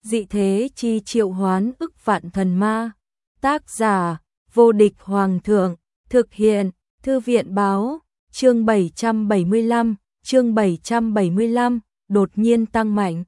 Dị thế chi triệu hoán ức vạn thần ma. Tác giả, vô địch hoàng thượng. Thực hiện, Thư viện báo. Chương 775, đột nhiên tăng mạnh.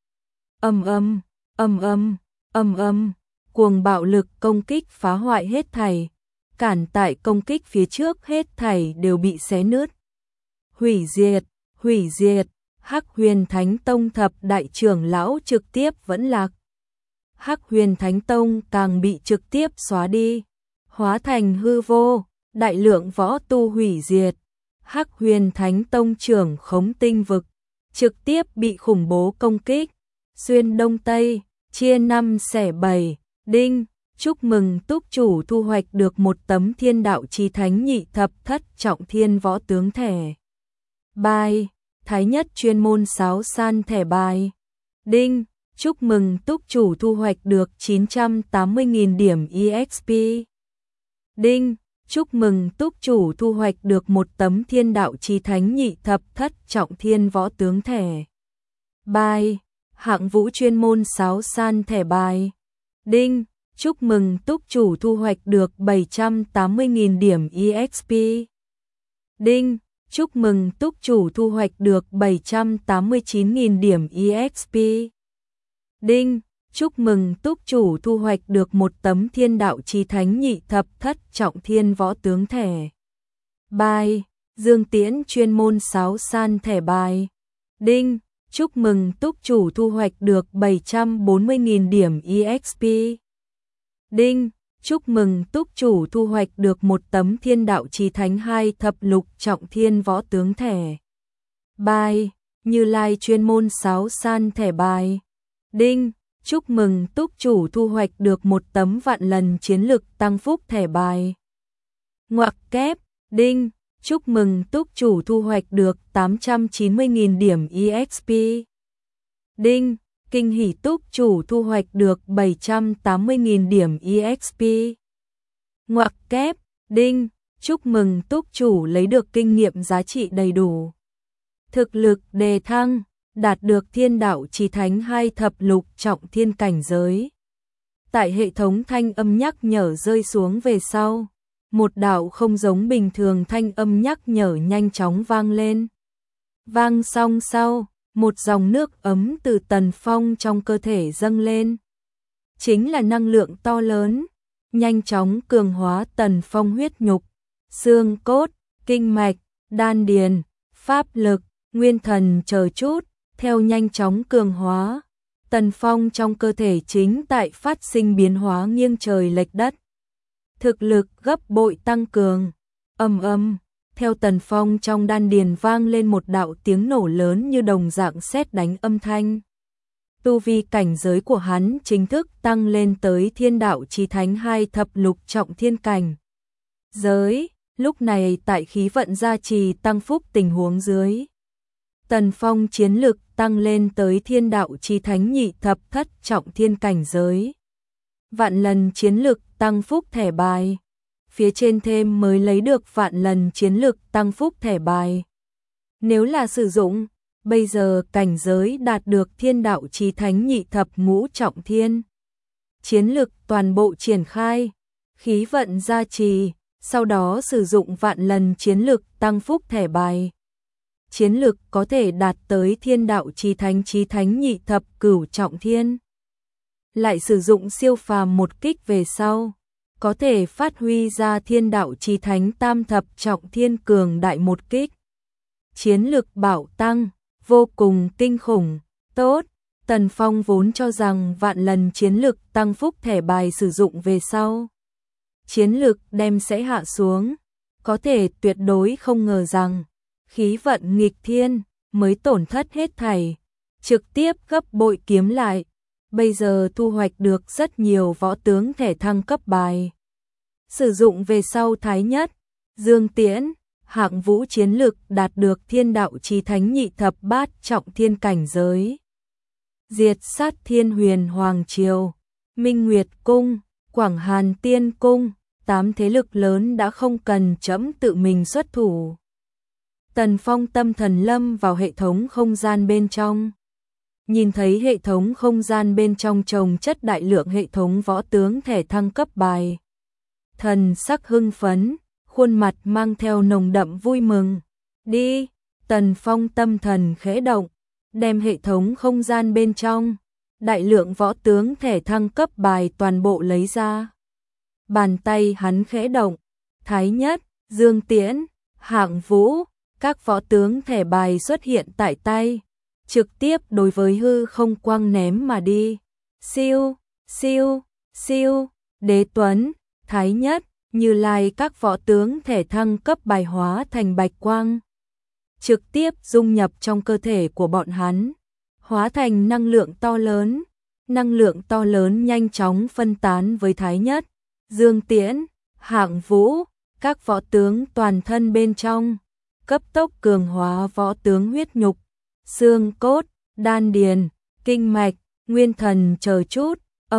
Cuồng bạo lực công kích phá hoại hết thảy. Cản tại công kích phía trước hết thảy đều bị xé nứt. Hủy diệt. Hắc Huyền Thánh Tông thập đại trưởng lão trực tiếp vẫn lạc. Hắc Huyền Thánh Tông càng bị trực tiếp xóa đi, hóa thành hư vô, đại lượng võ tu hủy diệt. Hắc Huyền Thánh Tông trưởng khống tinh vực, trực tiếp bị khủng bố công kích, xuyên đông tây, chia 5 xẻ 7, đinh, chúc mừng túc chủ thu hoạch được một tấm thiên đạo chí thánh nhị thập thất trọng thiên võ tướng thẻ. Bài, thái nhất chuyên môn sáo san thẻ bài. Đinh, chúc mừng túc chủ thu hoạch được 980.000 điểm EXP. Đinh, chúc mừng túc chủ thu hoạch được một tấm thiên đạo chí thánh nhị thập thất trọng thiên võ tướng thẻ. Bài, hạng vũ chuyên môn sáo san thẻ bài. Đinh, chúc mừng túc chủ thu hoạch được 780.000 điểm EXP. Đinh, chúc mừng túc chủ thu hoạch được 789.000 điểm EXP. Đinh, chúc mừng túc chủ thu hoạch được một tấm thiên đạo chí thánh nhị thập thất trọng thiên võ tướng thẻ. Bài, Dương Tiễn chuyên môn sáo san thẻ bài. Đinh, chúc mừng túc chủ thu hoạch được 740.000 điểm EXP. Đinh, chúc mừng túc chủ thu hoạch được một tấm thiên đạo chí thánh 2 thập lục trọng thiên võ tướng thẻ. Bài, Như Lai chuyên môn sáo san thẻ bài. Đinh, chúc mừng túc chủ thu hoạch được một tấm vạn lần chiến lực tăng phúc thẻ bài. Ngoặc kép, đinh, chúc mừng túc chủ thu hoạch được 890.000 điểm EXP. Đinh, kinh hỉ túc chủ thu hoạch được 780.000 điểm EXP. Ngoặc kép, đinh, chúc mừng túc chủ lấy được kinh nghiệm giá trị đầy đủ. Thực lực đề thăng, đạt được thiên đạo chí thánh 2 thập lục trọng thiên cảnh giới. Tại hệ thống thanh âm nhắc nhở rơi xuống về sau, một đạo không giống bình thường thanh âm nhắc nhở nhanh chóng vang lên. Vang xong sau, một dòng nước ấm từ Tần Phong trong cơ thể dâng lên. Chính là năng lượng to lớn, nhanh chóng cường hóa Tần Phong huyết nhục, xương cốt, kinh mạch, đan điền, pháp lực, nguyên thần chờ chút, theo nhanh chóng cường hóa. Tần Phong trong cơ thể chính tại phát sinh biến hóa nghiêng trời lệch đất. Thực lực gấp bội tăng cường. Theo Tần Phong trong đan điền vang lên một đạo tiếng nổ lớn như đồng dạng sét đánh âm thanh. Tu vi cảnh giới của hắn chính thức tăng lên tới thiên đạo chí thánh 2 thập lục trọng thiên cảnh giới. Lúc này tại khí vận gia trì tăng phúc tình huống dưới, Tần Phong chiến lực tăng lên tới thiên đạo chí thánh nhị thập thất trọng thiên cảnh giới. Vạn lần chiến lực tăng phúc thẻ bài. Phía trên thêm mới lấy được vạn lần chiến lực tăng phúc thẻ bài. Nếu là sử dụng, bây giờ cảnh giới đạt được thiên đạo chí thánh nhị thập ngũ trọng thiên. Chiến lực toàn bộ triển khai, khí vận gia trì, sau đó sử dụng vạn lần chiến lực tăng phúc thẻ bài. Chiến lực có thể đạt tới thiên đạo chí thánh nhị thập cửu trọng thiên. Lại sử dụng siêu phàm một kích về sau, có thể phát huy ra thiên đạo chí thánh tam thập trọng thiên cường đại một kích. Chiến lực bạo tăng, vô cùng kinh khủng, tốt. Tần Phong vốn cho rằng vạn lần chiến lực tăng phúc thẻ bài sử dụng về sau, chiến lực đem sẽ hạ xuống, có thể tuyệt đối không ngờ rằng khí vận nghịch thiên mới tổn thất hết thảy, trực tiếp gấp bội kiếm lại. Bây giờ thu hoạch được rất nhiều võ tướng thẻ thăng cấp bài. Sử dụng về sau thái nhất, Dương Tiễn, hạng vũ chiến lực đạt được thiên đạo chí thánh nhị thập bát trọng thiên cảnh giới. Diệt sát Thiên Huyền Hoàng Triều, Minh Nguyệt Cung, Quảng Hàn Tiên Cung, 8 thế lực lớn đã không cần trẫm tự mình xuất thủ. Tần Phong tâm thần lâm vào hệ thống không gian bên trong. nhìn thấy hệ thống không gian bên trong chồng chất đại lượng hệ thống võ tướng thẻ thăng cấp bài. Thần sắc hưng phấn, khuôn mặt mang theo nồng đậm vui mừng. Đi, Tần Phong tâm thần khẽ động, đem hệ thống không gian bên trong đại lượng võ tướng thẻ thăng cấp bài toàn bộ lấy ra. Bàn tay hắn khẽ động, Thái Nhất, Dương Tiễn, Hạng Vũ, các võ tướng thẻ bài xuất hiện tại tay, trực tiếp đối với hư không quang ném mà đi. Siêu, siêu, siêu, Đế Tuấn, Thái Nhất, Như Lai các võ tướng thẻ thăng cấp bài hóa thành bạch quang, trực tiếp dung nhập trong cơ thể của bọn hắn, hóa thành năng lượng to lớn. Năng lượng to lớn nhanh chóng phân tán với Thái Nhất, Dương Tiễn, Hạng Vũ, các võ tướng toàn thân bên trong, cấp tốc cường hóa võ tướng huyết nhục, xương cốt, đan điền, kinh mạch, nguyên thần chờ chút,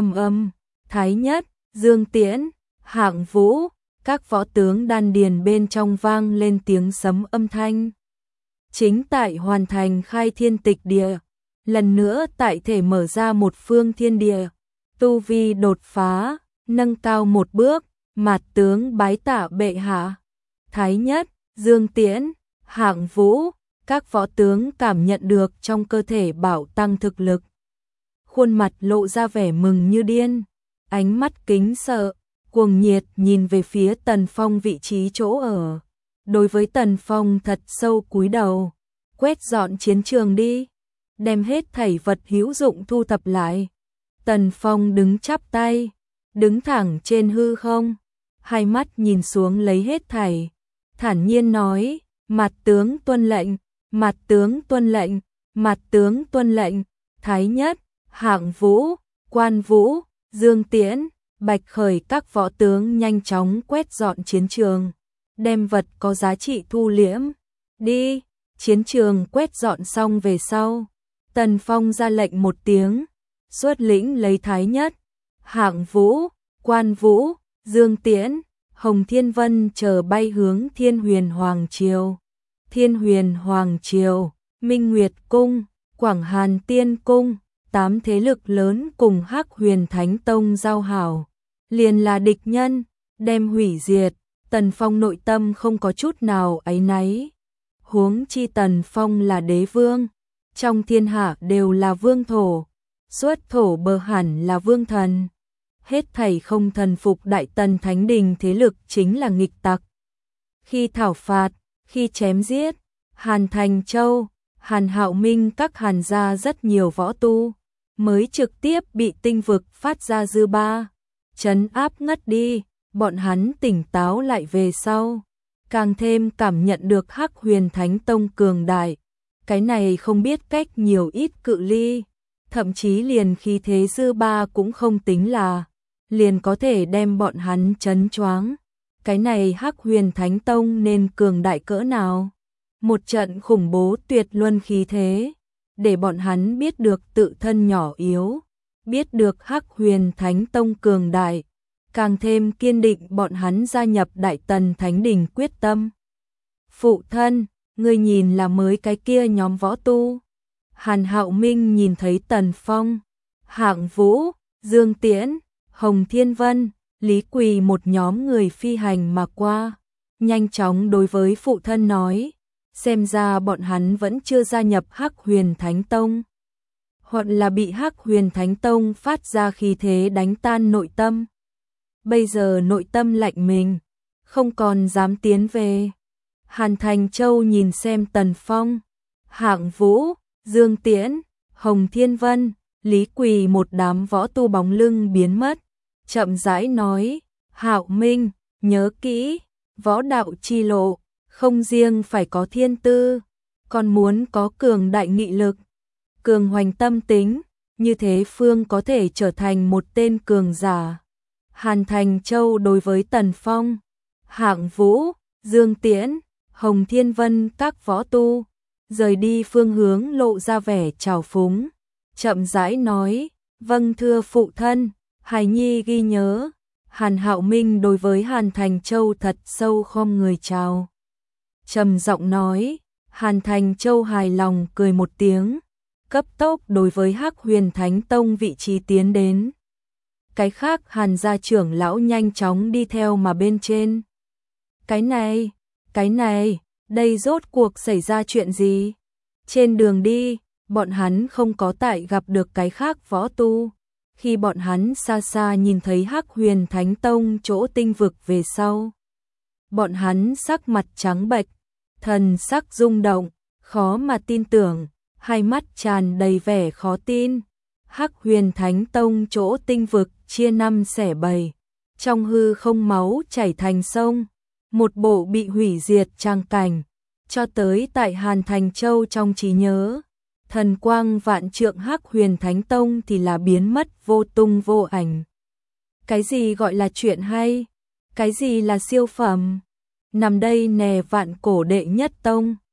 Thái Nhất, Dương Tiễn, Hạng Vũ, các võ tướng đan điền bên trong vang lên tiếng sấm âm thanh. Chính tại hoàn thành khai thiên tịch địa, lần nữa tại thể mở ra một phương thiên địa, tu vi đột phá, nâng cao một bước, mạt tướng bái tạ bệ hạ. Thái Nhất, Dương Tiễn, Hạng Vũ, các võ tướng cảm nhận được trong cơ thể bảo tăng thực lực. Khuôn mặt lộ ra vẻ mừng như điên, ánh mắt kính sợ, cuồng nhiệt nhìn về phía Tần Phong vị trí chỗ ở. Đối với Tần Phong thật sâu cúi đầu, quét dọn chiến trường đi, đem hết thảy vật hữu dụng thu thập lại. Tần Phong đứng chắp tay, đứng thẳng trên hư không, hai mắt nhìn xuống lấy hết thảy, thản nhiên nói, mặt tướng tuân lệnh, mặt tướng tuân lệnh, mặt tướng tuân lệnh. Thái Nhất, Hạng Vũ, Quan Vũ, Dương Tiễn, Bạch Khởi các võ tướng nhanh chóng quét dọn chiến trường, đem vật có giá trị thu liễm. Đi, chiến trường quét dọn xong về sau, Tần Phong ra lệnh một tiếng, xuất lĩnh lấy Thái Nhất, Hạng Vũ, Quan Vũ, Dương Tiễn, Hồng Thiên Vân chờ bay hướng Thiên Huyền Hoàng Triều. Thiên Huyền Hoàng Triều, Minh Nguyệt Cung, Quảng Hàn Tiên Cung, 8 thế lực lớn cùng Hắc Huyền Thánh Tông giao hảo, liền là địch nhân, đem hủy diệt. Tần Phong nội tâm không có chút nào áy náy. Huống chi Tần Phong là đế vương, trong thiên hạ đều là vương thổ, xuất thổ bờ hẳn là vương thần. Hết thảy không thần phục Đại Tần Thánh Đình thế lực chính là nghịch tặc. Khi thảo phạt, khi chém giết, Hàn Thành Châu, Hàn Hạo Minh các Hàn gia rất nhiều võ tu, mới trực tiếp bị tinh vực phát ra dư ba, trấn áp ngất đi. Bọn hắn tỉnh táo lại về sau, càng thêm cảm nhận được Hắc Huyền Thánh Tông cường đại. Cái này không biết cách nhiều ít cự ly, thậm chí liền khí thế dư ba cũng không tính là, liền có thể đem bọn hắn chấn choáng. Cái này Hắc Huyền Thánh Tông nên cường đại cỡ nào? Một trận khủng bố tuyệt luân khí thế, để bọn hắn biết được tự thân nhỏ yếu, biết được Hắc Huyền Thánh Tông cường đại, càng thêm kiên định bọn hắn gia nhập Đại Tần Thánh Đình quyết tâm. Phụ thân, ngươi nhìn là mới cái kia nhóm võ tu. Hàn Hạo Minh nhìn thấy Tần Phong, Hạng Vũ, Dương Tiễn, Hồng Thiên Vân, Lý Quỳ một nhóm người phi hành mà qua, nhanh chóng đối với phụ thân nói, xem ra bọn hắn vẫn chưa gia nhập Hắc Huyền Thánh Tông, hoặc là bị Hắc Huyền Thánh Tông phát ra khí thế đánh tan nội tâm. Bây giờ nội tâm lạnh mình, không còn dám tiến về. Hàn Thành Châu nhìn xem Tần Phong, Hạng Vũ, Dương Tiễn, Hồng Thiên Vân, Lý Quỳ một đám võ tu bóng lưng biến mất, chậm rãi nói, Hạo Minh, nhớ kỹ, võ đạo chi lộ, không riêng phải có thiên tư, còn muốn có cường đại nghị lực, cường hoành tâm tính, như thế phương có thể trở thành một tên cường giả. Hàn Thành Châu đối với Tần Phong, Hạng Vũ, Dương Tiễn, Hồng Thiên Vân các võ tu, rời đi phương hướng lộ ra vẻ trào phúng, chậm rãi nói, vâng thưa phụ thân, hài nhi ghi nhớ. Hàn Hạo Minh đối với Hàn Thành Châu thật sâu khom người chào, trầm giọng nói. Hàn Thành Châu hài lòng cười một tiếng, cấp tốc đối với Hắc Huyền Thánh Tông vị trí tiến đến. Cái khác Hàn gia trưởng lão nhanh chóng đi theo mà bên trên. Cái này, đây rốt cuộc xảy ra chuyện gì? Trên đường đi, bọn hắn không có tại gặp được cái khác võ tu. Khi bọn hắn xa xa nhìn thấy Hắc Huyền Thánh Tông chỗ tinh vực về sau, bọn hắn sắc mặt trắng bệch, thần sắc rung động, khó mà tin tưởng, hai mắt tràn đầy vẻ khó tin. Hắc Huyền Thánh Tông chỗ tinh vực chia năm xẻ bảy, trong hư không máu chảy thành sông, một bộ bị hủy diệt trang cảnh, cho tới tại Hàn Thành Châu trong trí nhớ. Thần quang vạn trượng Hắc Huyền Thánh Tông thì là biến mất vô tung vô ảnh. Cái gì gọi là chuyện hay? Cái gì là siêu phẩm? Nằm đây nè vạn cổ đệ nhất tông.